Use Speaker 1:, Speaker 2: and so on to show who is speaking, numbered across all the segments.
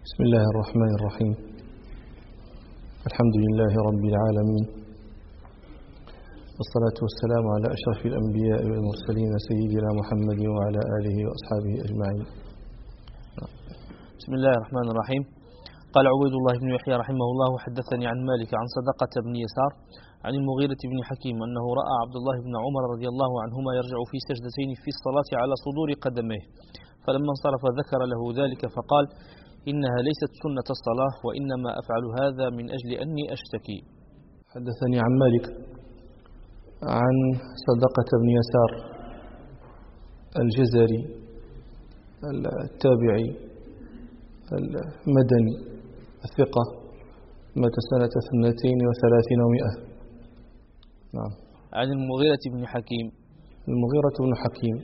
Speaker 1: بسم الله الرحمن الرحيم. الحمد لله رب العالمين، والصلاة والسلام على أشرف الأنبياء والمرسلين سيدنا محمد وعلى آله وأصحابه أجمعين.
Speaker 2: بسم الله الرحمن الرحيم. قال عبيد الله بن يحيى رحمه الله: حدثني عن مالك عن صدقة بن يسار عن المغيرة بن حكيم أنه رأى عبد الله بن عمر رضي الله عنهما يرجع في سجدتين في الصلاة على صدور قدميه، فلما انصرف ذكر له ذلك فقال: إنها ليست سنة الصلاة، وإنما أفعل هذا من أجل أني أشتكي.
Speaker 1: حدثني عن مالك عن صدقة بن يسار الجزري التابعي المدني الثقة، مات سنة 32 و100. نعم.
Speaker 2: عن المغيرة بن حكيم.
Speaker 1: المغيرة بن حكيم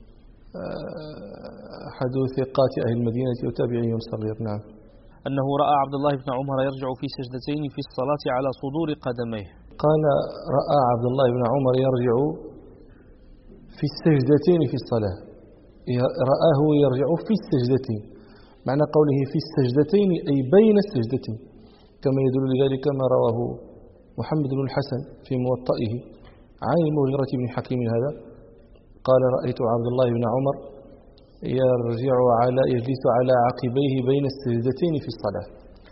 Speaker 1: أحد ثقات أهل المدينة وتابعي صغير. نعم.
Speaker 2: أنه رأى عبد الله بن عمر يرجع في سجدتين في الصلاة على صدور قدميه.
Speaker 1: قال: رأى عبد الله بن عمر يرجع في السجدتين في الصلاة. رآه يرجع في السجدتين، معنى قوله في السجدتين أي بين السجدتين، كما يدل لذلك ما رواه محمد بن الحسن في موطئه عن المغيرة بن حكيم هذا، قال: رأيت عبد الله بن عمر يجلس على عقبيه بين السجدتين في الصلاة.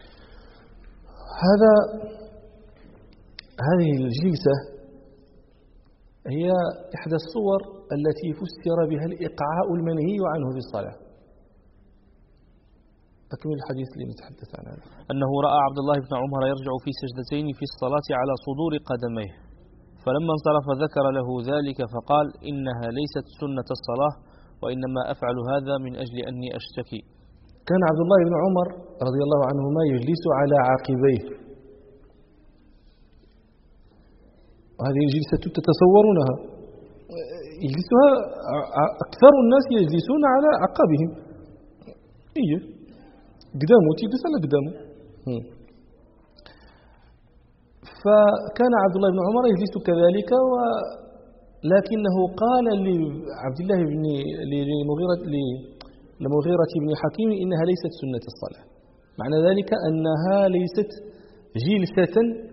Speaker 1: هذه الجلسة هي إحدى الصور التي فسر بها الإقعاء المنهي عنه في الصلاة. أكمل الحديث اللي نتحدث عنه.
Speaker 2: أنه رأى عبد الله بن عمر يرجع في سجدتين في الصلاة على صدور قدميه، فلما انصرف ذكر له ذلك فقال: إنها ليست سنة الصلاة، وإنما أفعل هذا من أجل أني أشتكي.
Speaker 1: كان عبد الله بن عمر رضي الله عنهما يجلس على عقبيه، وهذه الجلسة تتصورونها، يجلسها أكثر الناس يجلسون على عقبهم. قدامه تجلس على قدامه. فكان عبد الله بن عمر يجلس كذلك، لكنه قال لعبد الله بن لمغيرة بن حكيم: إنها ليست سنة الصلاة. معنى ذلك أنها ليست جلسة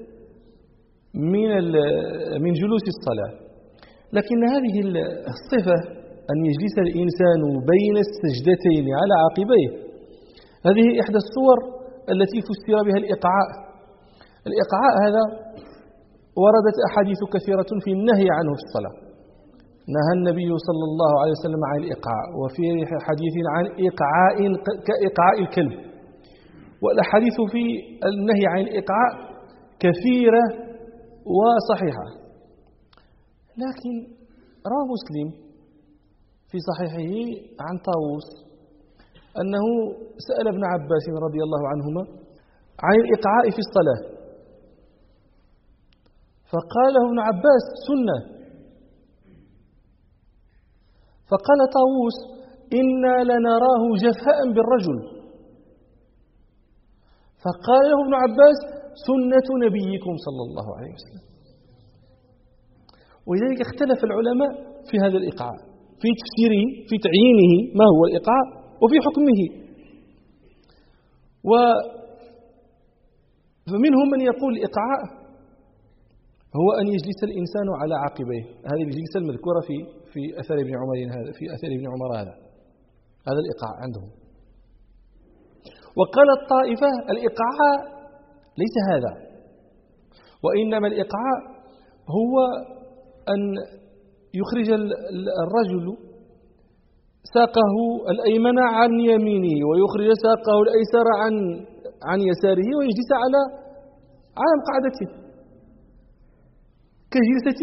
Speaker 1: من جلوس الصلاة، لكن هذه الصفة أن يجلس الإنسان بين السجدتين على عقبيه، هذه إحدى الصور التي فسر بها الإقعاء. الإقعاء هذا وردت أحاديث كثيرة في النهي عنه في الصلاة. نهى النبي صلى الله عليه وسلم عن الإقعاء، وفي حديث عن إقعاء كإقعاء الكلب، والأحاديث في النهي عن الإقعاء كثيرة وصحيحة. لكن روى مسلم في صحيحه عن طاووس أنه سأل ابن عباس رضي الله عنهما عن الإقعاء في الصلاة، فقال له ابن عباس: سنة. فقال طاووس: إنا لنراه جفاء بالرجل. فقال له ابن عباس: سنة نبيكم صلى الله عليه وسلم. ولذلك اختلف العلماء في هذا الإقعاء، في تفسيره، في تعيينه ما هو الإقعاء، وفي حكمه. فمنهم من يقول الإقعاء هو أن يجلس الإنسان على عقبيه، هذه الجلسة المذكورة في أثر ابن عمر هذا الإقعاء عندهم. وقال الطائفة: الإقعاء ليس هذا، وإنما الإقعاء هو أن يخرج الرجل ساقه الأيمن عن يمينه، ويخرج ساقه الأيسر عن يساره، ويجلس على مقعدته كجلسة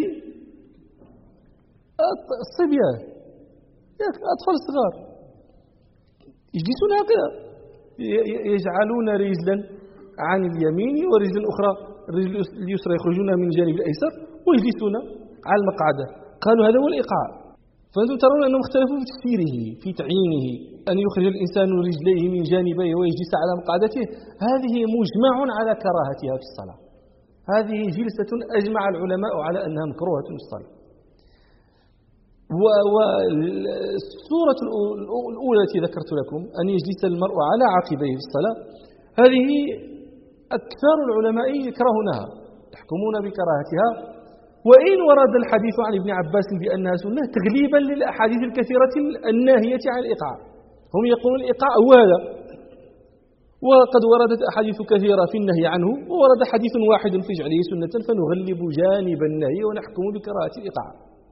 Speaker 1: الصبيان، الأطفال الصغار يجلسون هكذا، يجعلون رجلا عن اليمين ورجلا أخرى، الرجل اليسرى يخرجونها من جانب الأيسر ويجلسون على المقعدة. قالوا هذا هو الإقعاء. فأنتم ترون أنهم اختلفوا في تفسيره، في تعيينه، أن يخرج الإنسان رجليه من جانبيه ويجلس على مقعدته، هذه مجمع على كراهتها في الصلاة. هذه جلسة أجمع العلماء على أنها مكروهة في الصلاة. والصورة الأولى التي ذكرت لكم أن يجلس المرء على عقبيه في الصلاة، هذه أكثر العلماء يكرهونها، يحكمون بكراهتها، وإن ورد الحديث عن ابن عباس بأنها سنة تغليبا للأحاديث الكثيرة الناهية عن الإيقاع. هم يقولون الإيقاع هو هذا، وقد وردت أحاديث كثيرة في النهي عنه، وورد حديث واحد في جعله سنة، فنغلب جانب النهي ونحكم بكراهة الإيقاع.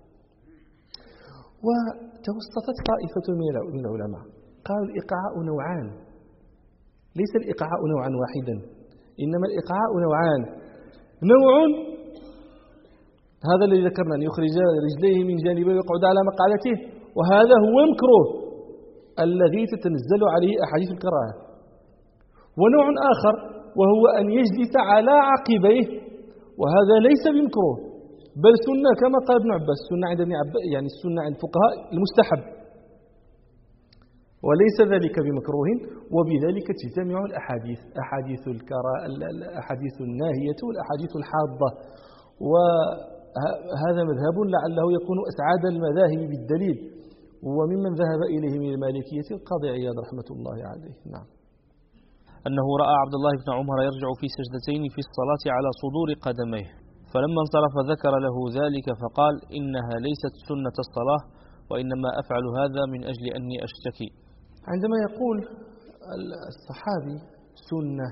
Speaker 1: وتوسطت طائفة من العلماء قالوا الإيقاع نوعان، ليس الإيقاع نوعا واحدا، إنما الإيقاع نوعان. نوع هذا الذي ذكرنا، أن يخرج رجليه من جانبه ويقعد على مقعدته، وهذا هو المكروه الذي تتنزل عليه أحاديث الكراهة. ونوع آخر وهو أن يجلس على عقبيه، وهذا ليس بمكروه بل سنة كما قال ابن عباس، السنة عند ابن عباس يعني السنة عند الفقهاء المستحب، وليس ذلك بمكروه. وبذلك تجتمع الأحاديث، الأحاديث الناهية والأحاديث الحاضة. وهذا مذهب لعله يكون أسعد المذاهب بالدليل، وممن ذهب إليه من المالكية القاضي عياض رحمة الله عليه. نعم.
Speaker 2: أنه رأى عبد الله بن عمر يرجع في سجدتين في الصلاة على صدور قدميه، فلما انصرف ذكر له ذلك فقال: إنها ليست سنة الصلاة، وإنما أفعل هذا من أجل أني أشتكي.
Speaker 1: عندما يقول الصحابي سنة،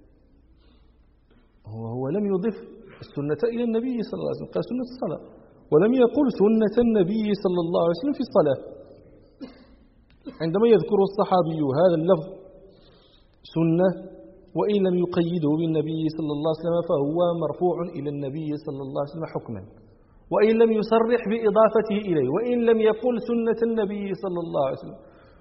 Speaker 1: هو لم يضف السنة إلى النبي صلى الله عليه وسلم، قال سنة الصلاة، ولم يقل سنة النبي صلى الله عليه وسلم في الصلاة. عندما يذكر الصحابي هذا اللفظ سنة وإن لم يقيده بالنبي صلى الله عليه وسلم فهو مرفوع إلى النبي صلى الله عليه وسلم حكما، وإن لم يصرح بإضافته إليه، وإن لم يقل سنة النبي صلى الله عليه وسلم،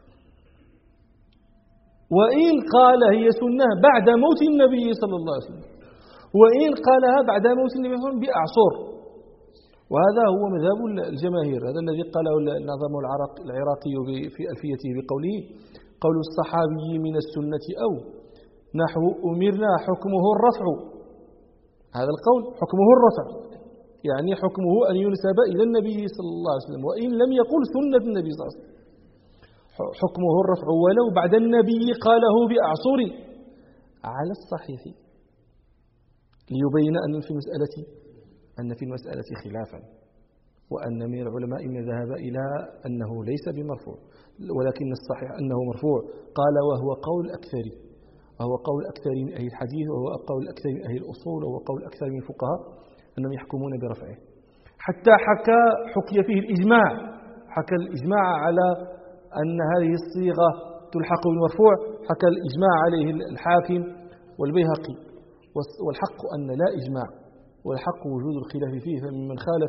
Speaker 1: وإن قال هي سنة بعد موت النبي صلى الله عليه وسلم، وإن قالها بعد موت النبي صلى الله عليه وسلم بأعصر. وهذا هو مذهب الجماهير، هذا الذي قاله النظام العراقي في ألفيته بقوله: قول الصحابي من السنة أو نحو أمرنا حكمه الرفع. هذا القول حكمه الرفع، يعني حكمه أن ينسب إلى النبي صلى الله عليه وسلم، وإن لم يقل سنة النبي صلى الله عليه وسلم حكمه الرفع ولو بعد النبي قاله بأعصر على الصحيح، ليبين أن في المسألة خلافا، وأن من العلماء من ذهب إلى أنه ليس بمرفوع، ولكن الصحيح أنه مرفوع. قال وهو قول الأكثر، وهو قول الأكثر من أهل الحديث، وهو قول الأكثر من أهل الأصول، وهو قول الأكثر من الفقهاء أنهم يحكمون برفعه. حتى حكي فيه الإجماع، حكى الإجماع على أن هذه الصيغة تلحق بالمرفوع، حكى الإجماع عليه الحاكم والبيهقي. والحق أن لا إجماع، والحق وجود الخلاف فيه، فممن خالف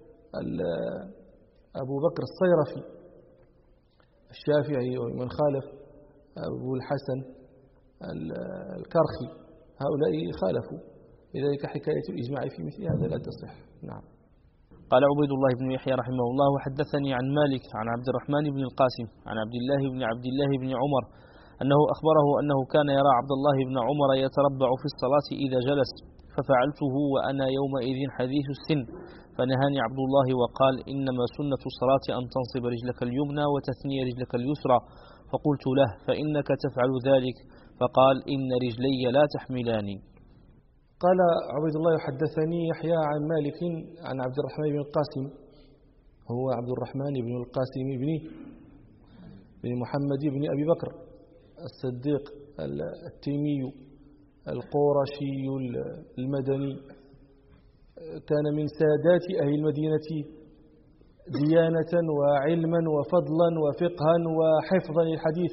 Speaker 1: أبو بكر الصيرفي الشافعي، ومن خالف أبو الحسن الكرخي، هؤلاء خالفوا، لذلك حكاية الإجماع في مثل هذا لا تصح. نعم.
Speaker 2: قال عبيد الله بن يحيى رحمه الله: وحدثني عن مالك عن عبد الرحمن بن القاسم عن عبد الله بن عمر أنه أخبره أنه كان يرى عبد الله بن عمر يتربع في الصلاة إذا جلس، ففعلته وأنا يومئذ حديث السن، فنهاني عبد الله وقال: إنما سنة الصلاة أن تنصب رجلك اليمنى وتثني رجلك اليسرى. فقلت له: فإنك تفعل ذلك؟ فقال: إن رجلي لا تحملاني.
Speaker 1: قال عبيد الله: حدثني يحيى عن مالك عن عبد الرحمن بن القاسم، هو عبد الرحمن بن القاسم بن محمد بن أبي بكر الصديق التيمي القرشي المدني، كان من سادات أهل المدينة ديانة وعلما وفضلا وفقها وحفظا للحديث.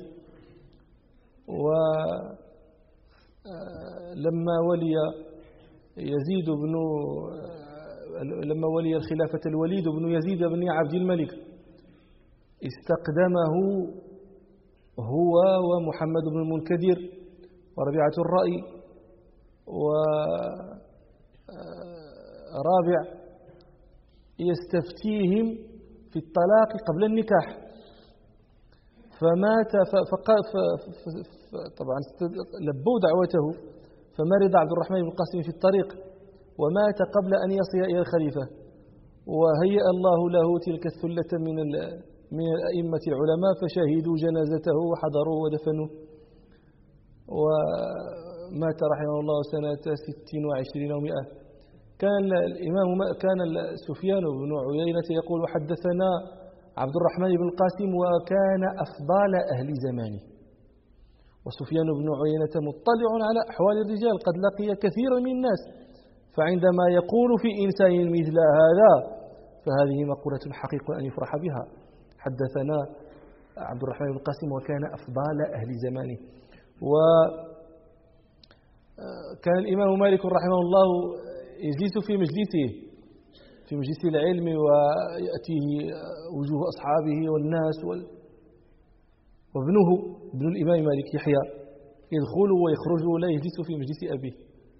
Speaker 1: ولما ولي الخلافة الوليد بن يزيد بن عبد الملك استقدمه هو ومحمد بن المنكدر وربيعة الرأي ورابع يستفتيهم في الطلاق قبل النكاح، فمات طبعا لبوا دعوته، فمرض عبد الرحمن بن القاسم في الطريق ومات قبل أن يصل إلى الخليفة، وهيأ الله له تلك الثلة من الأئمة العلماء فشهدوا جنازته وحضروه ودفنوه، ومات رحمه الله سنة 26 أو 100. كان سفيان بن عيينة يقول: حدثنا عبد الرحمن بن القاسم وكان أفضل أهل زمانه. وسفيان بن عيينة مطلع على أحوال الرجال، قد لقي كثيرا من الناس، فعندما يقول في إنسان مثل هذا فهذه مقولة حقيقة أن يفرح بها. حدثنا عبد الرحمن بن القاسم وكان أفضل أهل زمانه. وكان الإمام مالك رحمه الله يجلس في مجلس العلم، ويأتيه وجوه أصحابه والناس وابنه ابن الإمام مالك يحيى يدخل ويخرج ولا يجلس في مجلس أبيه.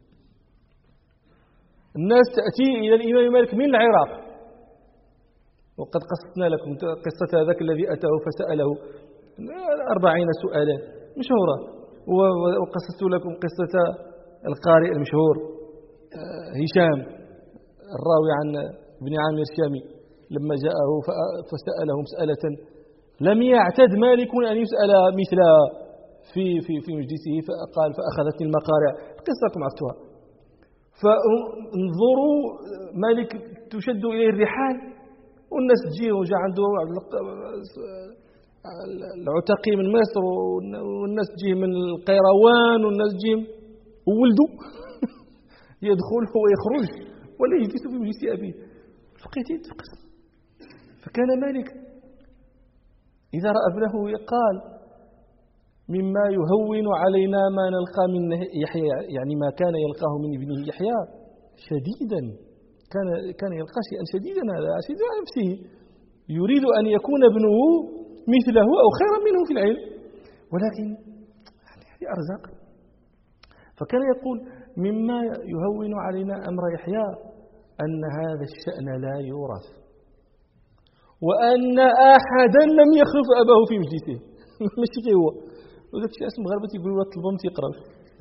Speaker 1: الناس تأتي إلى الإمام مالك من العراق، وقد قصصنا لكم قصة هذاك الذي أتاه فسأله 40 سؤالا مشهورة، وقصصت لكم قصة القارئ المشهور هشام الراوي عن ابن عامر الشامي لما جاءه فسأله مسألة لم يعتد مالك أن يسأل مثلها في مجلسه، فقال: فأخذتني المقارع. قصة عرفتها. فانظروا مالك تشد إليه الرحال والناس تجي، وجاء عنده العتقي من مصر، والناس تجي من القيروان، والناس تجي وولده يدخل ويخرج ولا يجلس في مجلس أبيه. فقيتي تقص. فكان مالك إذا رأى ابنه قال: مما يهون علينا ما نلقى من يحيى، يعني ما كان يلقاه من ابنه يحيى شديدا، كان يلقى شيئا شديدا، هذا شديد على نفسه، يريد أن يكون ابنه مثله أو خيرا منه في العلم، ولكن هذه أرزاق. فكان يقول: مما يهون علينا أمر يحيى أن هذا الشأن لا يورث، وأن أحدا لم يخلف أباه في مجلسه. ماشي هو وذاك الشيء اسم مغاربة يقولوا له طلبه ما تيقراش.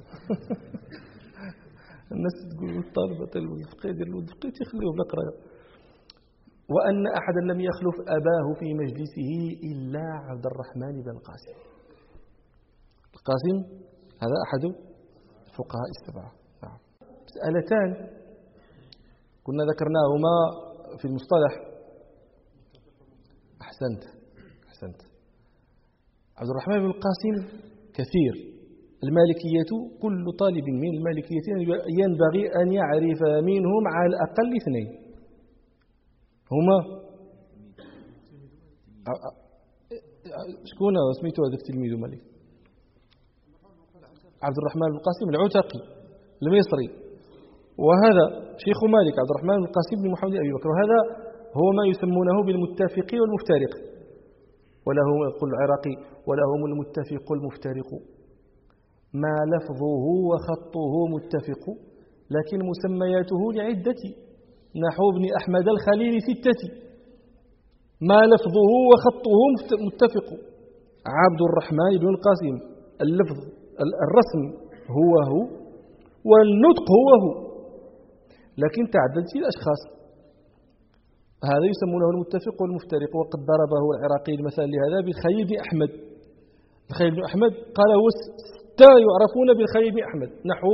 Speaker 1: الناس تقول الطالب الفقيه ديال الولد الفقيه تيخليوه بلا قرايه. وأن أحدا لم يخلف أباه في مجلسه إلا عبد الرحمن بن القاسم. القاسم هذا أحد الفقهاء السبعة. نعم. مسألتان كنا ذكرناهما في المصطلح. أحسنت. عبد الرحمن بن القاسم كثير. المالكية كل طالب من المالكية ينبغي أن يعرف منهم على الأقل 2 هما شكون سميتو هذاك تلميذ مالك؟ عبد الرحمن بن القاسم العتقي المصري، وهذا شيخ مالك عبد الرحمن بن القاسم بن محمد أبي بكر، وهذا هو ما يسمونه بالمتفق والمفترق، ولهم يقول العراقي: ولهم المتفق والمفترق ما لفظه وخطه متفق، لكن مسمياته لعدة، نحو ابن أحمد الخليل 6، ما لفظه وخطه متفق. عبد الرحمن بن القاسم اللفظ الرسم هو والنطق هو، لكن تعددت الأشخاص. هذا يسمونه المتفق والمفترق. وقد ضربه العراقي المثال لهذا بالخليل بن أحمد. الخليل بن أحمد قال: هو 6 يعرفون بالخليل بن أحمد، نحو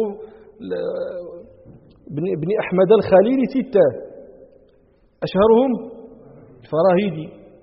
Speaker 1: ابن أحمد الخليل 6، أشهرهم الفراهيدي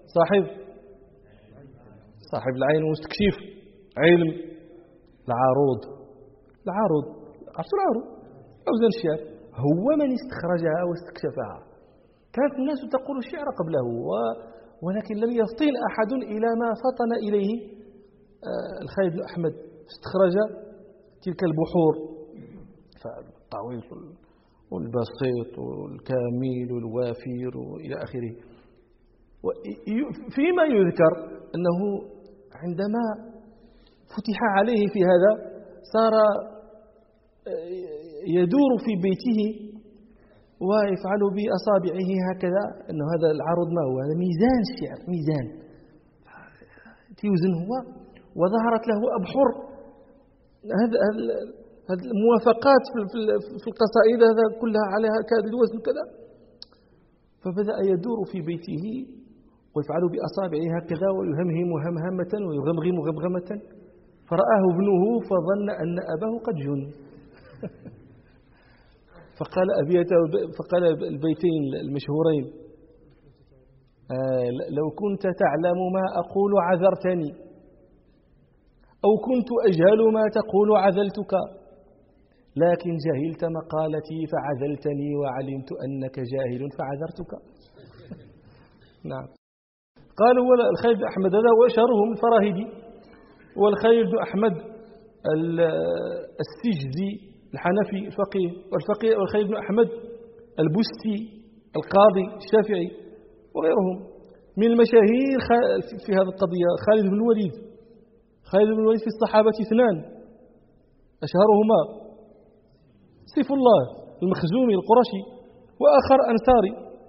Speaker 1: صاحب العين والمستكشف، علم العروض، عرفتوا العروض أوزان الشعر، هو من استخرجها واستكشفها. كانت الناس تقول الشعر قبله، ولكن لم يفطن أحد إلى ما فطن إليه الخليل بن أحمد، استخرج تلك البحور، فالطويل والبسيط والكامل والوافر إلى آخره. فيما يذكر أنه عندما فتح عليه في هذا صار يدور في بيته ويفعل بأصابعه هكذا، أنه هذا العرض ما هو؟ هذا ميزان الشعر، ميزان تيوزن هو، وظهرت له أبحر هذه الموافقات في القصائد هذا كلها عليها كذا الوزن كذا. فبدأ يدور في بيته ويفعل بأصابعه هكذا ويهمهم همهمة ويغمغم غمغمة، فرآه ابنه فظن أن أباه قد جن فقال البيتين المشهورين: لو كنت تعلم ما أقول عذرتني، أو كنت أجهل ما تقول عذلتك، لكن جهلت مقالتي فعذلتني وعلمت أنك جاهل فعذرتك. نعم. قالوا الخليل بن أحمد هذا هو أشهرهم الفراهيدي، والخليل بن أحمد السجزي الحنفي الفقيه، والخليل بن أحمد البستي القاضي الشافعي وغيرهم. من المشاهير في هذه القضية خالد بن الوليد. خالد بن الوليد في الصحابة اثنان أشهرهما سيف الله المخزومي القرشي، وآخر أنصاري.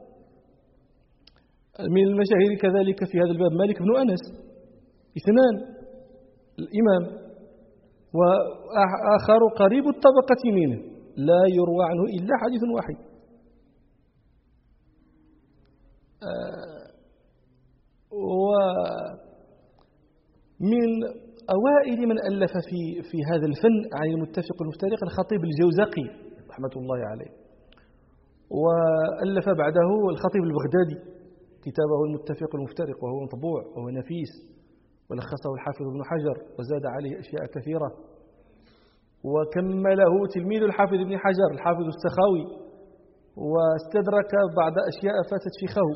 Speaker 1: من المشاهير كذلك في هذا الباب مالك بن أنس، اثنان الإمام، وآخر قريب الطبقة منه لا يروى عنه إلا حديث واحد. ومن أوائل من ألف في هذا الفن عن المتفق والمفترق الخطيب الجوزقي رحمة الله عليه، وألف بعده الخطيب البغدادي كتابه المتفق والمفترق، وهو مطبوع وهو نفيس، ولخصه الحافظ ابن حجر وزاد عليه أشياء كثيرة، وكمله تلميذ الحافظ ابن حجر الحافظ السخاوي، واستدرك بعض أشياء فاتت شيخه.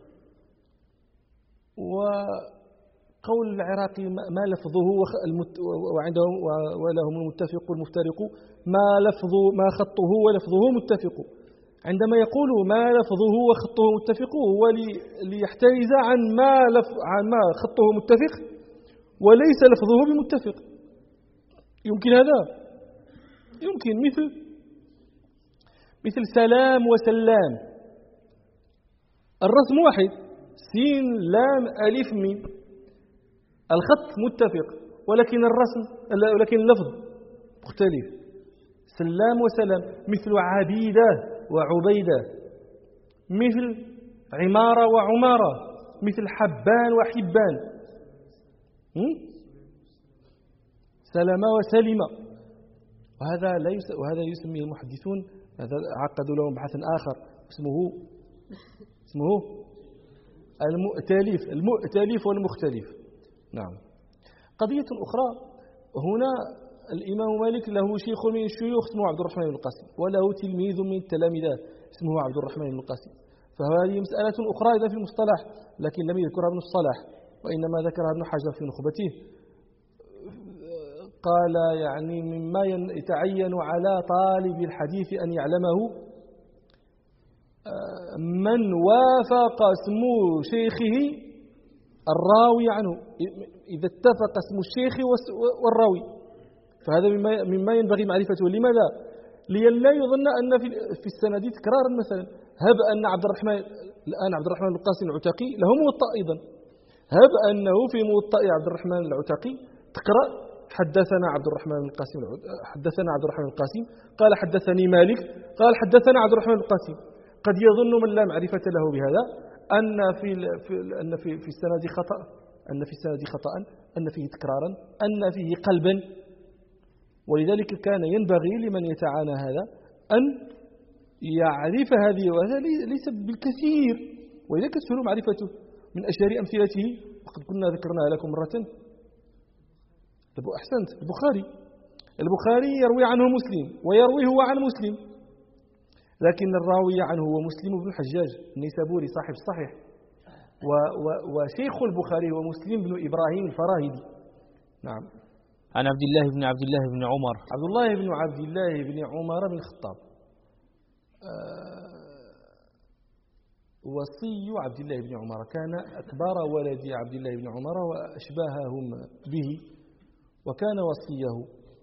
Speaker 1: وقول العراقي ما لفظه وعندهم ولهم المتفق والمفترق ما خطه ولفظه متفق. عندما يقول ما لفظه وخطه متفق هو ليحترز عن ما خطه متفق وليس لفظه بمتفق. يمكن هذا، يمكن مثل سلام وسلام، الرسم واحد، سين لام ألف ميم، الخط متفق ولكن اللفظ مختلف. سلام وسلام مثل عبيدة وعبيدة، مثل عمارة وعمارة، مثل حبان وحبان، سلمة وسلمة. وهذا يسميه المحدثون، هذا عقدوا لهم بحث آخر اسمه المؤتلف والمختلف. نعم. قضية أخرى، هنا الإمام مالك له شيخ من الشيوخ اسمه عبد الرحمن بن القاسم، وله تلميذ من التلامذة اسمه عبد الرحمن بن القاسم. فهذه مسألة أخرى إذا في المصطلح، لكن لم يذكرها ابن الصلاح، وإنما ذكرها ابن حجر في نخبته. قال يعني مما يتعين على طالب الحديث أن يعلمه من وافق اسم شيخه الراوي عنه، إذا اتفق اسم الشيخ والراوي، فهذا مما ينبغي معرفته. لماذا؟ لئلا يظن أن في السند تكرارا. مثلا هب أن عبد الرحمن بن القاسم العتقي له موطأ أيضا، هب أنه في موطأ عبد الرحمن العتقي تقرأ حدثنا عبد الرحمن القاسم قال حدثني مالك قال حدثنا عبد الرحمن القاسم. قد يظن من لا معرفة له بهذا أن في السند خطأ، أن فيه تكرارا، أن فيه قلبا. ولذلك كان ينبغي لمن يتعانى هذا أن يعرف هذه، وهذا ليس بالكثير، وإذا تسهل معرفته. من أشهر أمثلته وقد كنا ذكرناها لكم مرة، أحسنت، البخاري يروي عنه مسلم ويروي هو عن مسلم، لكن الراوي عنه هو مسلم بن الحجاج النيسابوري صاحب الصحيح، وشيخ البخاري هو مسلم بن إبراهيم الفراهيدي. نعم.
Speaker 2: عن عبد الله بن عمر.
Speaker 1: عبد الله بن عمر بن الخطاب وصي عبد الله بن عمر، كان أكبر ولد عبد الله بن عمر وأشباههم به، وكان وصيه،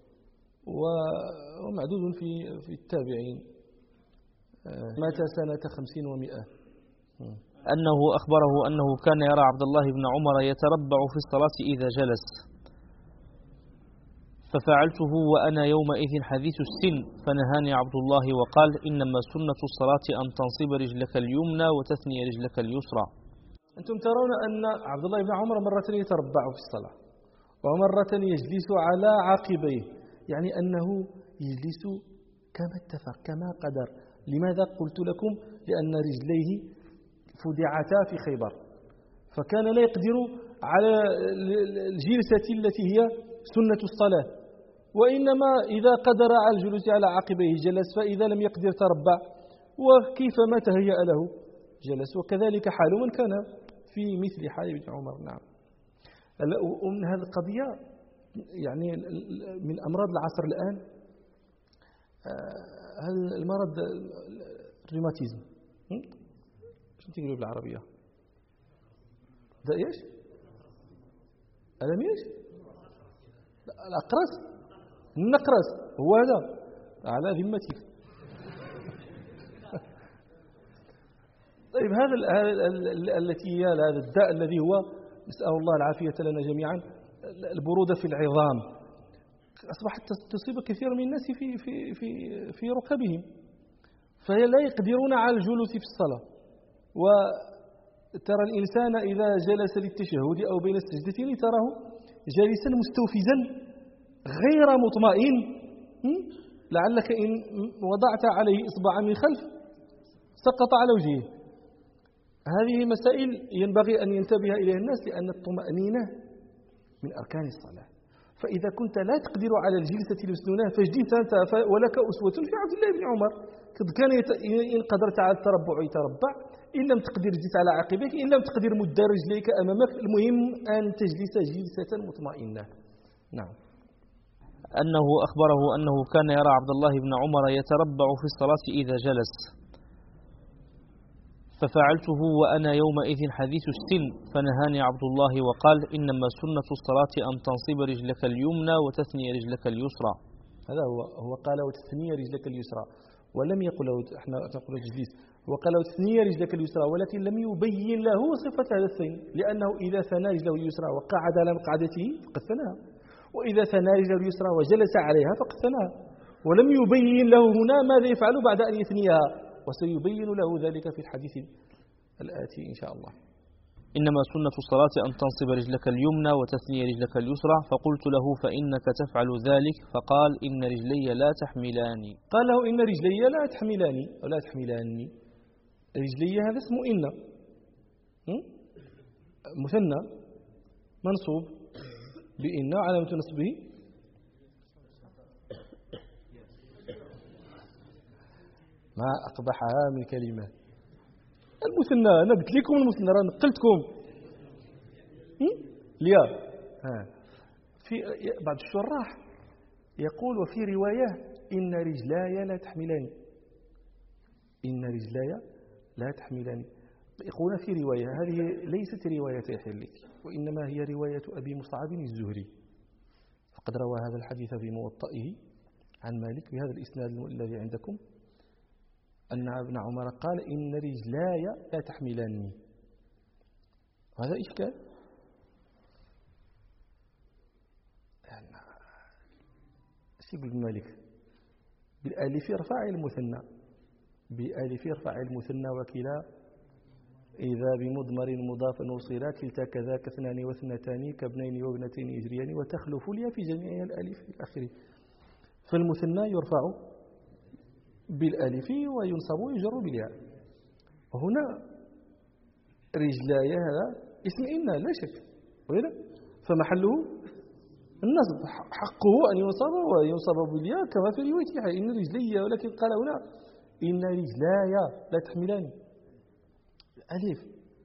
Speaker 1: ومعدود في التابعين، مات سنة 50 و100.
Speaker 2: أنه أخبره أنه كان يرى عبد الله بن عمر يتربع في الصلاة إذا جلس، ففعلته وأنا يومئذ حديث السن فنهاني عبد الله وقال إنما سنة الصلاة أن تنصب رجلك اليمنى وتثني رجلك اليسرى.
Speaker 1: أنتم ترون أن عبد الله بن عمر مرة يتربع في الصلاة ومرة يجلس على عقبيه، يعني أنه يجلس كما اتفق كما قدر. لماذا قلت لكم؟ لأن رجليه فدعتا في خيبر، فكان لا يقدر على الجلسة التي هي سنة الصلاة، وإنما إذا قدر على الجلوس على عقبيه جلس، فإذا لم يقدر تربع، وكيفما تهيأ له جلس. وكذلك حال من كان في مثل حال ابن عمر. نعم. ومن هذه القضية يعني من أمراض العصر الآن المرض الروماتيزم. شو تقولوا بالعربية؟ ده إيش؟ ألم إيش؟ الأقرص؟ النقرس هو هذا على ذمتك. طيب التي هي هذا الداء الذي هو نسأل الله العافية لنا جميعا، البرودة في العظام أصبحت تصيب كثير من الناس في ركبهم، فلا يقدرون على الجلوس في الصلاة. وترى الإنسان إذا جلس للتشهد أو بين السجدتين تراه جالسا مستوفزا غير مطمئن، لعلك إن وضعت عليه إصبعا من خلف سقط على وجهه. هذه مسائل ينبغي أن ينتبه إليها الناس، لأن الطمأنينة من أركان الصلاة. فإذا كنت لا تقدر على الجلسة المسنونة فاجلس أنت، ولك أسوة في عبد الله بن عمر، كان إن قدرت على التربع يتربع، إن لم تقدر اجلس على عقبيك، إن لم تقدر مد رجليك أمامك، المهم أن تجلس جلسة مطمئنة. نعم.
Speaker 2: أنه أخبره أنه كان يرى عبد الله بن عمر يتربع في الصلاة إذا جلس، ففعلته وأنا يومئذ حديث السن فنهاني عبد الله وقال إنما سنة الصلاة أن تنصب رجلك اليمنى وتثني رجلك اليسرى.
Speaker 1: هذا هو قال وتثني رجلك اليسرى، ولم يقل له احنا نقول تجليس، هو قال وتثني رجلك اليسرى، ولكن لم يبين له صفة هذا الثني، لأنه إذا ثنى رجله اليسرى وقعد على مقعدته فقد ثناها، وإذا ثنى رجله اليسرى وجلس عليها فقد ثناها، ولم يبين له هنا ماذا يفعل بعد أن يثنيها، وسيبين له ذلك في الحديث الآتي إن شاء الله.
Speaker 2: إنما سنة الصلاة أن تنصب رجلك اليمنى وتثني رجلك اليسرى، فقلت له فإنك تفعل ذلك، فقال إن رجلي لا تحملاني.
Speaker 1: قال له إن رجلي لا تحملاني أو لا تحملاني. رجلي هذا اسمه إن مثنى منصوب بإن علامة نصبه ما أقبحها من كلمة المثنى. أنا قلت لكم المثنى، أنا نقلتكم ليا. في بعض الشراح يقول وفي رواية إن رجلاي لا تحملاني، إن رجلاي لا تحملاني. يقولون في رواية، هذه ليست رواية يحيى الليثي، وإنما هي رواية أبي مصعب الزهري، فقد روى هذا الحديث في موطئه عن مالك بهذا الإسناد الذي عندكم، أن ابن عمر قال إن رجلاي لا تحملاني. هذا إشكال، سيقول ابن مالك بالألف يرفع المثنى، بألف يرفع المثنى وكلا إذا بمضمر مضاف وصلا كلتا كذاك اثنان واثنتان كابنين وابنتين يجريان وتخلف اليا في جميع الألف في آخره. فالمثنى يرفع بالألف وينصب ويجر بالياء. وهنا رجلاي هذا اسم إن لا شك، وإذا فمحله النصب، حقه أن ينصب بالياء كما في رواية يحيى إن رجلي، ولكن قال هنا إن رجلاي لا تحملان ألف.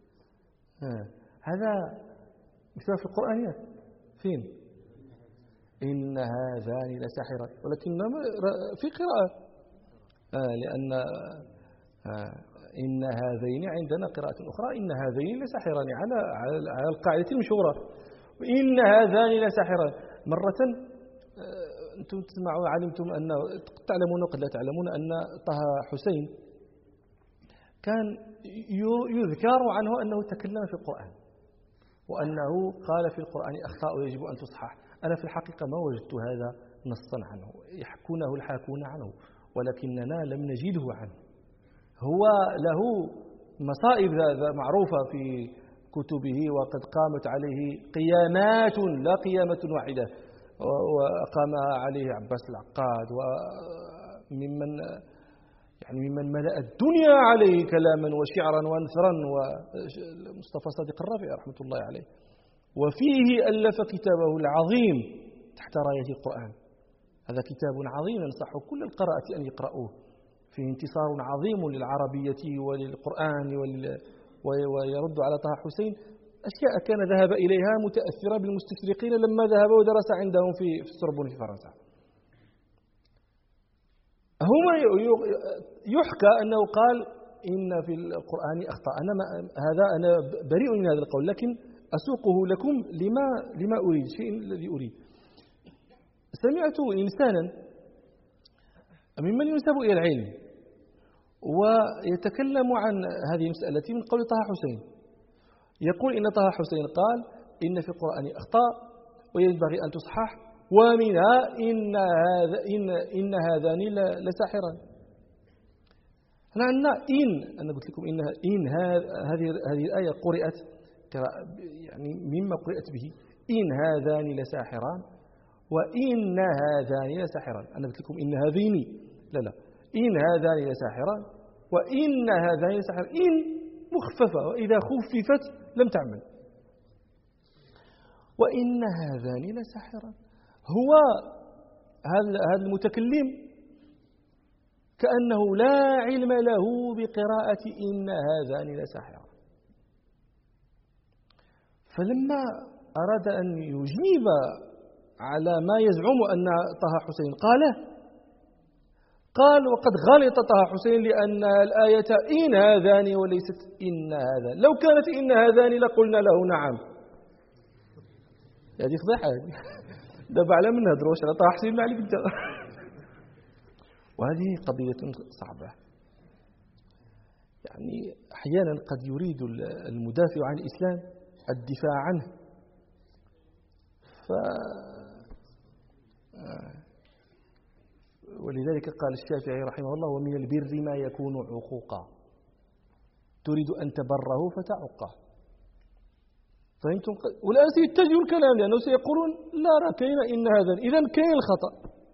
Speaker 1: هذا مثل في القرآن فين؟ إن هذان لساحران، ولكن في قراءة لأن إن هذين عندنا قراءة أخرى إن هذين لساحران على القاعدة المشهورة، وإن هذان لساحران. مرة أنتم تسمعوا علمتم أن تعلمون وقد لا تعلمون أن طه حسين كان يذكر عنه أنه تكلم في القرآن، وأنه قال في القرآن أخطاء يجب أن تصحح. أنا في الحقيقة ما وجدت هذا نصا عنه، يحكونه الحاكون عنه ولكننا لم نجده عنه. هو له مصائب معروفة في كتبه، وقد قامت عليه قيامات لا قيامة واحدة، وقام عليه عباس العقاد ممن ملأ الدنيا عليه كلاما وشعرا ونثرا، ومصطفى صادق الرافعي رحمة الله عليه. وفيه ألف كتابه العظيم تحت راية القرآن. هذا كتاب عظيم ينصح كل القراءة أن يقرأوه، فيه انتصار عظيم للعربية وللقرآن ويرد على طه حسين أشياء كان ذهب إليها متأثرة بالمستشرقين لما ذهب ودرس عندهم في السوربون في فرنسا. هما يحكى أنه قال إن في القرآن أخطاء. أنا بريء من هذا القول، لكن أسوقه لكم لما أريد، شيء الذي أريد. سمعت إنسانا ممن ينسب إلى العلم ويتكلم عن هذه المسألة من قول طه حسين، يقول إن طه حسين قال إن في القرآن أخطاء وينبغي أن تصحح، ومنها إن هذان لساحران. أنا قلت لكم إن هذه الآية قرأت يعني مما قرأت به إن هذان لساحران وإن هذان لساحران. أنا قلت لكم إن هذين لا إن هذان لساحران وإن هذان لساحران. إن مخففة، وإذا خففت لم تعمل. وإن هذان لساحران، هو هذا المتكلم كأنه لا علم له بقراءة إن هذان لساحران. فلما أراد أن يجيب على ما يزعم أن طه حسين قال وقد غلط طه حسين لأن الآية إن هذان وليست إن هذان، لو كانت إن هذان لقلنا له نعم. هذه فضيحة دابا على من نهضروش على طه حسين ما عليك انت. وهذه قضية صعبة، يعني أحيانا قد يريد المدافع عن الإسلام الدفاع عنه، ولذلك قال الشافعي رحمه الله ومن البر ما يكون عقوقا، تريد أن تبره فتعقه. فهمتم؟ والآن سيتجهوا الكلام لأنه سيقولون لا راه كاين إن هذا، إذن كاين الخطأ.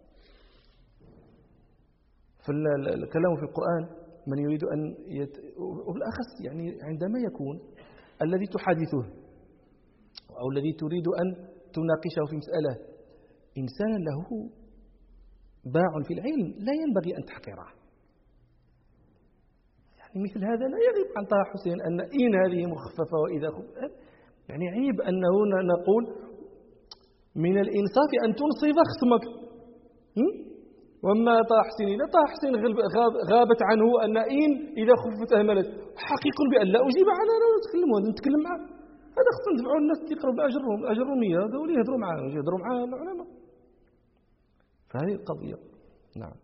Speaker 1: فالكلام في القرآن من يريد أن وبالأخص يعني عندما يكون الذي تحادثه أو الذي تريد أن تناقشه في مسألة إنسان له باع في العلم لا ينبغي أن تحقره. يعني مثل هذا لا يغيب عن طه حسين أن إن هذه مخففة وإذا يعني عيب أنه نقول من الإنصاف أن تنصف خصمك. وما طه حسين غابت عنه أن إن إذا خفت أهملت، حقيق بأن لا أجيب عنها ولا نتكلم معه. هذا خصنا نتبعوا الناس يقروا بأجرهم هذا ولي يهضروا معاه العلماء. فهذه القضية. نعم.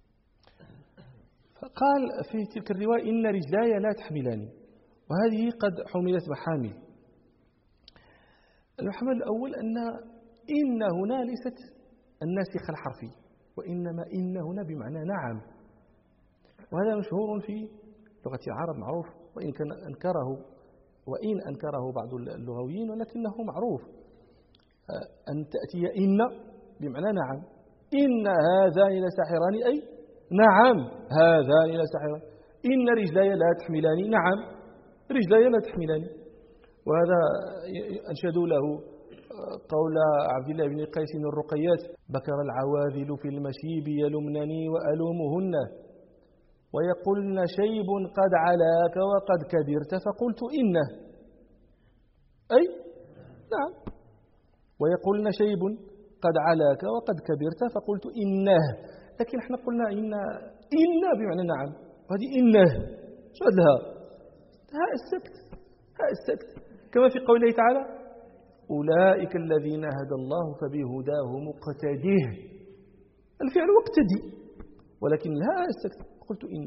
Speaker 1: فقال في تلك الرواية إن رجلاي لا تحملاني، وهذه قد حملت محامل. الحمل الأول أن إن هنا ليست الناسخة الحرفي، وإنما إن هنا بمعنى نعم، وهذا مشهور في لغة العرب معروف، وإن أنكره بعض اللغويين ولكنه معروف أن تأتي إن بمعنى نعم. إن هذان لساحران أي نعم هذان لساحران. إن رجلاي لا تحملاني، نعم رجلاي لا تحملاني. وهذا أنشدوا له قول عبد الله بن قيس الرقيات بكر العواذل في المشيب يلمنني وألومهن ويقولن شيب قد علاك وقد كبرت فقلت إنه، أي نعم. ويقولن شيب قد علاك وقد كبرت فقلت إنه، لكن احنا قلنا إن بمعنى نعم، وهذه إنه شو لها هاء السكت كما في قوله تعالى أولئك الذين هدى الله فبهداه مقتده. الفعل مقتدي ولكن لا السكت، قلت إن.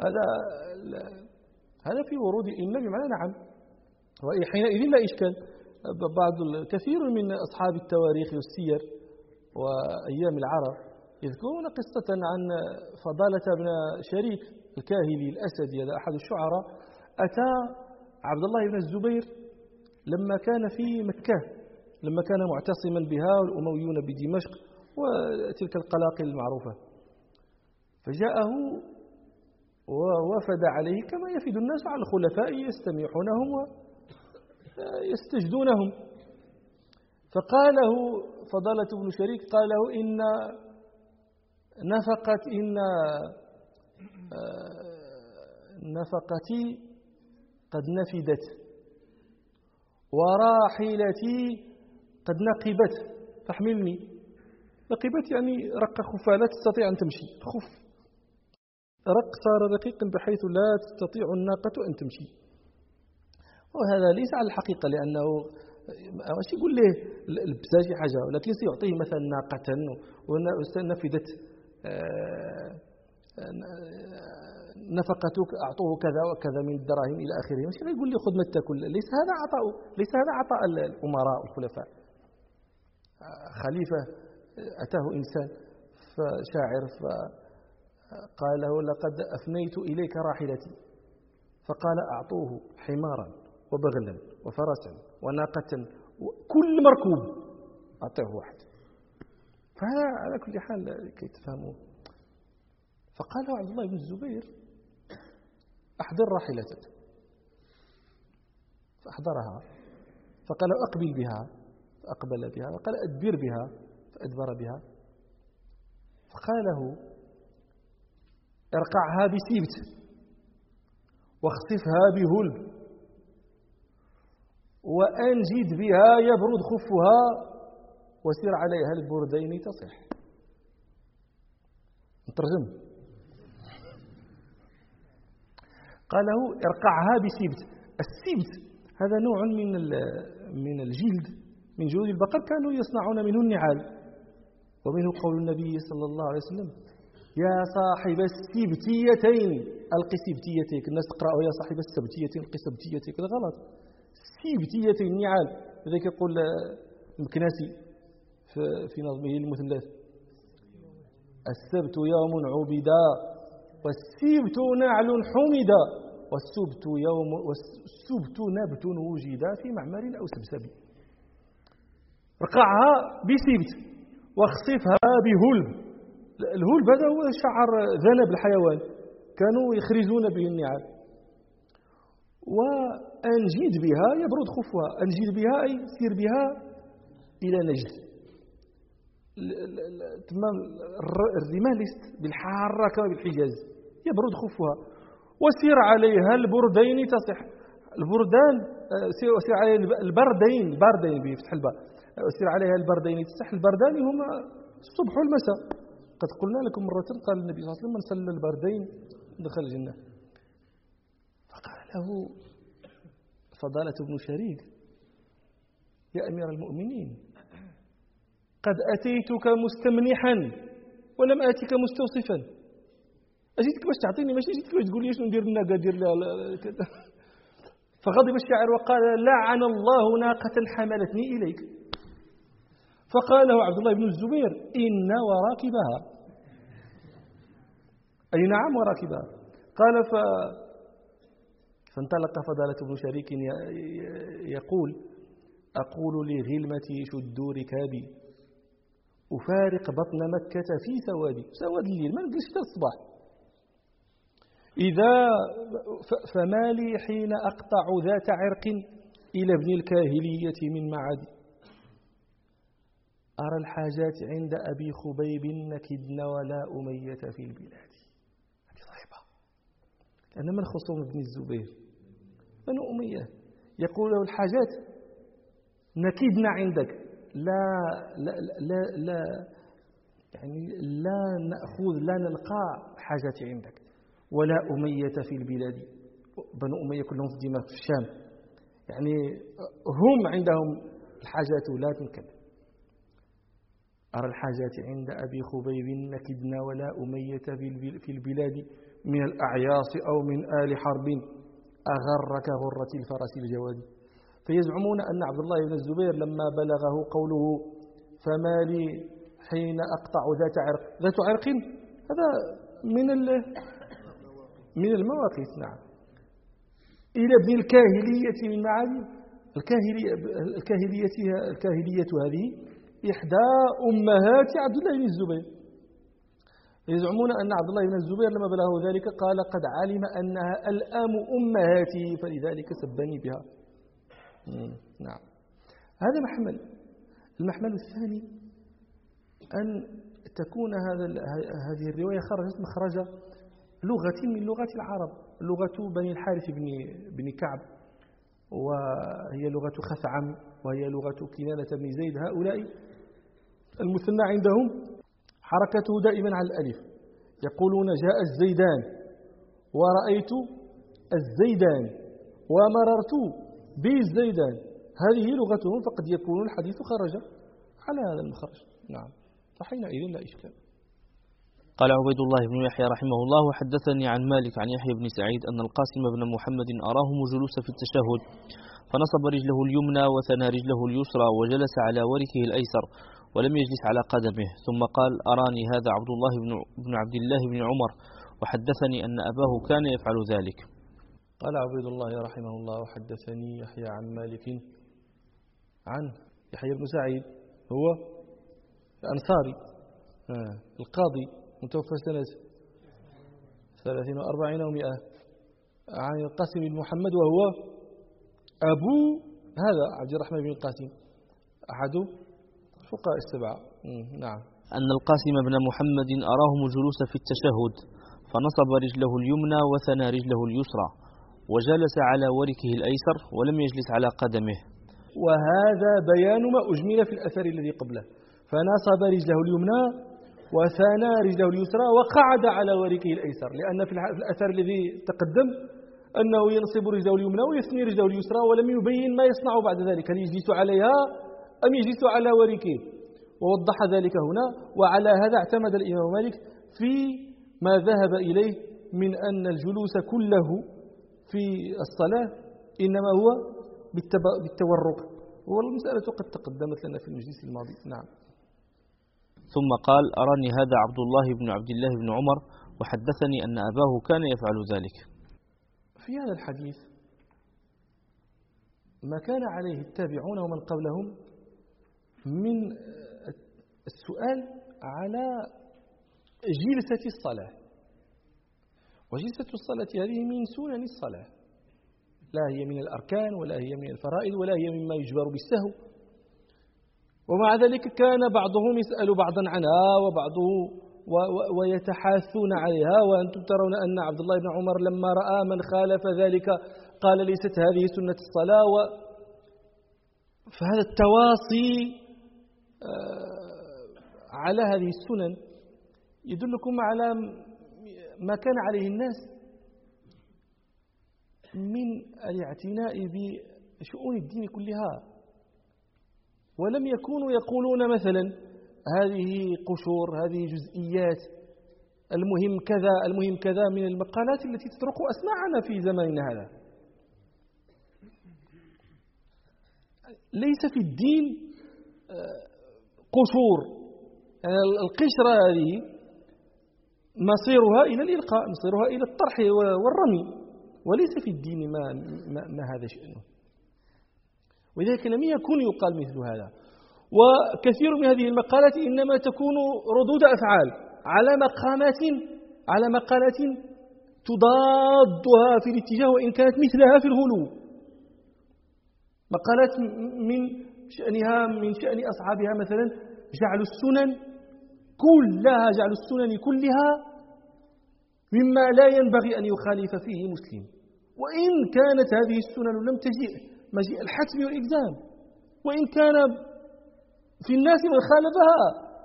Speaker 1: هذا في ورود إن بمعنى نعم، وحينئذ لا إشكال. كثير من أصحاب التواريخ والسير وأيام العرب يذكرون قصة عن فضالة بن شريك الكاهلي الأسدي، هذا أحد الشعراء، أتى عبد الله بن الزبير لما كان في مكة، لما كان معتصما بها والأمويون بدمشق وتلك القلاقل المعروفة، فجاءه ووفد عليه كما يفد الناس على الخلفاء يستميحونهم ويستجدونهم. فقال له فضالة بن شريك، قال له إن نفقتي قد نفدت وراحلتي قد نقبت فاحملني. نقبت يعني رق خفها، لا تستطيع أن تمشي، خف رق صار رقيقا بحيث لا تستطيع الناقة أن تمشي. وهذا ليس على الحقيقة، لأنه ماشي يقول له لبسها شي حاجة، ولكن سيعطيه مثلا ناقة ونفدت نفقتك أعطوه كذا وكذا من الدراهم إلى آخره. ماشي يقول لي خذ ما تاكل، ليس هذا عطاء، ليس هذا عطاء الأمراء والخلفاء. خليفة أتاه إنسان فشاعر فقال له لقد أفنيت إليك راحلتي، فقال أعطوه حمارا وبغلا وفرسا وناقة كل مركوب أعطيه واحد. فهذا على كل حال كي تفهموا. فقال له عبد الله بن الزبير أحضر راحلتك، فأحضرها، فقال أقبل بها، فأقبل بها، وقال أدبر بها، فأدبر بها. فقال له ارقعها بسيبت واخصفها بهلب وأنجد بها يبرد خفها وسير عليها البردين تصح. نترجم. قال له ارقعها بسيبت. السيبت هذا نوع من الجلد من جلود البقر، كانوا يصنعون منه النعال، ومنه قول النبي صلى الله عليه وسلم يا صاحب السبتيتين ألق سبتيتيك. الناس تقرأوا يا صاحب السبتيتين ألق سبتيتيك، هذا غلط. سبتيتين النعال، لذلك يقول المكناسي في نظمه المثلث السبت يوم عبدا والسبت نعل حمدا والسبت نبت وجدا في معمر أو سبسب. رقعها بسبت واخصفها بهلب. الهلب هذا هو شعر ذنب الحيوان، كانوا يخرجون به النعال. وأنجد بها يبرد خفها، أنجد بها أي سير بها إلى نجد. تمام الرمال بالحارة كما بالحجاز يبرد خفها وسير عليها البردين تصح. البردان سير عليها البردين بفتح الباء، وسير عليها البردين تصح. البردان هما الصبح والمساء. قد قلنا لكم مرة قال النبي صلى الله عليه وسلم من صلى البردين دخل الجنة. فقال له فضالة بن شريك يا أمير المؤمنين قد أتيتك مستمنحا ولم آتك مستوصفا. أجيتك باش تعطيني، ماشي جيتك باش تقول لي شنو ندير الناقة دير لها كذا. فغضب الشاعر وقال لعن الله ناقة حملتني إليك. فقال له عبد الله بن الزبير إن وراكبها، أي نعم وراكبها. قال فانطلق فضالة بن شريك يقول أقول لغلمتي شدوا ركابي أفارق بطن مكة في سواد الليل، ما نقلش حتى الصباح. فما لي حين أقطع ذات عرق إلى ابن الكاهلية من معدي أرى الحاجات عند أبي خبيب نكدن ولا أمية في البلاد. هذه صعبة، لأن من خصوم ابن الزبير بنو أمية. يقول له الحاجات نكدن عندك، لا يعني لا نأخذ لا نلقى حاجات عندك، ولا أمية في البلاد. بنو أمية كلهم في دمشق في الشام، يعني هم عندهم الحاجات لا تنكد. أرى الحاجات عند أبي خبيب نكدنا ولا أمية في البلاد من الأعياص أو من آل حرب أغرك غرة الفرس الجواد. فيزعمون أن عبد الله بن الزبير لما بلغه قوله فما لي حين أقطع ذات عرق هذا من المواقف. نعم. إلى ابن الكاهلية من معاني الكاهلية هذه إحدى أمهات عبد الله بن الزبير. يزعمون أن عبد الله بن الزبير لما بلغه ذلك قال قد علم أنها الآم أمهاتي فلذلك سبني بها. نعم. هذا محمل. المحمل الثاني أن تكون هذه الرواية خرجت مخرج لغة من لغات العرب، لغة بني الحارث بن كعب، وهي لغة خثعم، وهي لغة كنانة بن زيد. هؤلاء المثنى عندهم حركته دائما على الألف، يقولون جاء الزيدان ورأيت الزيدان ومررت بالزيدان. هذه لغتهم، فقد يكون الحديث خرج على هذا المخرج. نعم. فحينئذ لا إشكال.
Speaker 2: قال عبيد الله بن يحيى رحمه الله: حدثني عن مالك عن يحيى بن سعيد أن القاسم بن محمد أراهم جلوس في التشهد، فنصب رجله اليمنى وثنى رجله اليسرى وجلس على وركه الأيسر ولم يجلس على قدمه، ثم قال: أراني هذا عبد الله بن عبد الله بن عمر، وحدثني أن أباه كان يفعل ذلك.
Speaker 1: قال عبيد الله رحمه الله: حدثني يحيى عن مالك عن يحيى بن سعيد، هو الأنصاري القاضي، متوفى سنة 30 و40 و100، عن القاسم بن محمد وهو أبو هذا عبد الرحمن بن القاسم أحد فقهاء السبعة. نعم.
Speaker 2: أن القاسم بن محمد أراهم جلوس في التشهد، فنصب رجله اليمنى وثنى رجله اليسرى وجلس على وركه الأيسر ولم يجلس على قدمه.
Speaker 1: وهذا بيان ما أجمل في الأثر الذي قبله، فنصب رجله اليمنى وثنى رجله اليسرى وقعد على وركه الأيسر، لأن في الأثر الذي تقدم أنه ينصب رجله اليمنى ويثني رجله اليسرى، ولم يبين ما يصنع بعد ذلك، هل يجلس عليها أم يجلس على وركه، ووضح ذلك هنا. وعلى هذا اعتمد الإمام مالك في ما ذهب إليه من أن الجلوس كله في الصلاة إنما هو بالتورك، والمسألة قد تقدمت لنا في المجلس الماضي. نعم.
Speaker 2: ثم قال: أراني هذا عبد الله بن عبد الله بن عمر، وحدثني أن أباه كان يفعل ذلك.
Speaker 1: في هذا الحديث ما كان عليه التابعون ومن قبلهم من السؤال على جلسة الصلاة، وجلسة الصلاة هذه من سنن الصلاة، لا هي من الأركان ولا هي من الفرائض ولا هي مما يجبر بالسهو. ومع ذلك كان بعضهم يسأل بعضا عنها وبعضه ويتحاثون عليها. وأنتم ترون أن عبد الله بن عمر لما رأى من خالف ذلك قال: ليست هذه سنة الصلاة. فهذا التواصي على هذه السنن يدلكم على ما كان عليه الناس من الاعتناء بشؤون الدين كلها، ولم يكونوا يقولون مثلا هذه قشور، هذه جزئيات، المهم كذا المهم كذا، من المقالات التي تطرق أسماعنا في زماننا هذا. ليس في الدين قشور، يعني القشرة هذه مصيرها إلى الإلقاء، مصيرها إلى الطرح والرمي، وليس في الدين ما هذا شأنه. ولذلك لم يكن يقال مثل هذا. وكثير من هذه المقالات إنما تكون ردود أفعال على مقالات تضادها في الاتجاه، وإن كانت مثلها في الغلو. مقالات من شأن أصحابها مثلا جعل السنن كلها مما لا ينبغي أن يخالف فيه مسلم، وإن كانت هذه السنن لم تجيء مجيء الحتم والإلزام، وإن كان في الناس من خالفها.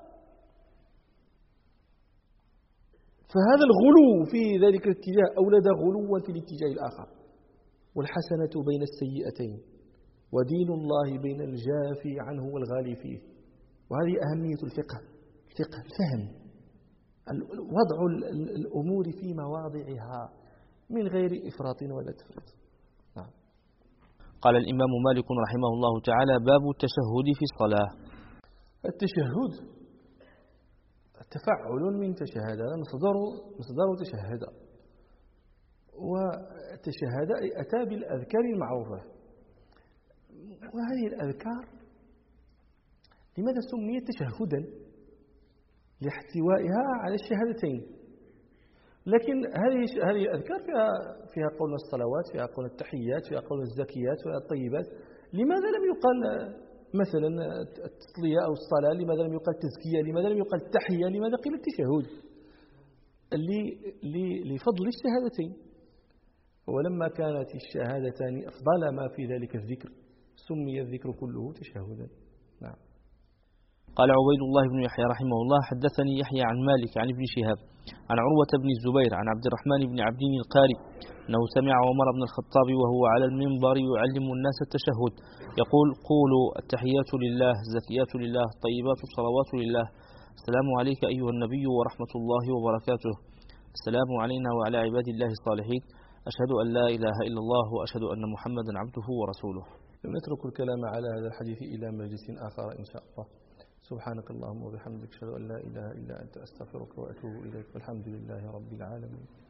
Speaker 1: فهذا الغلو في ذلك الاتجاه أولد غلوا في الاتجاه الآخر. والحسنة بين السيئتين ودين الله بين الجافي عنه والغالي فيه. وهذه أهمية الفقه، الفهم، وضع الأمور في مواضعها من غير إفراط ولا تفريط.
Speaker 2: قال الإمام مالك رحمه الله تعالى: باب التشهد في الصلاة.
Speaker 1: التشهد تفعل من تشهد، مصدر تشهد، وتشهد أي أتى بالأذكار المعروفة. وهذه الأذكار لماذا سميت تشهدا؟ لاحتوائها على الشهادتين. لكن هذه الأذكار فيها قول الصلوات، فيها قول التحيات، فيها قول الزكيات، فيها الطيبات. لماذا لم يقال مثلا التطلية أو الصلاة؟ لماذا لم يقال التزكية؟ لماذا لم يقال التحية؟ لماذا قيل التشهد؟ لفضل الشهادتين. ولما كانت الشهادتان أفضل ما في ذلك الذكر سمي الذكر كله تشهدا. نعم.
Speaker 2: قال عبيد الله بن يحيى رحمه الله: حدثني يحيى عن مالك عن ابن شهاب عن عروة بن الزبير عن عبد الرحمن بن عبدين القاري أنه سمع عمر بن الخطاب وهو على المنبر يعلم الناس التشهد يقول: قولوا التحيات لله، الزكيات لله، الطيبات الصلوات لله، السلام عليك أيها النبي ورحمة الله وبركاته، السلام علينا وعلى عباد الله الصالحين، أشهد أن لا إله إلا الله وأشهد أن محمدا عبده ورسوله.
Speaker 1: نترك الكلام على هذا الحديث إلى مجلس آخر إن شاء الله. سبحانك اللهم وبحمدك، أشهد أن لا إله إلا أنت، أستغفرك وأتوب إليك، والحمد لله رب العالمين.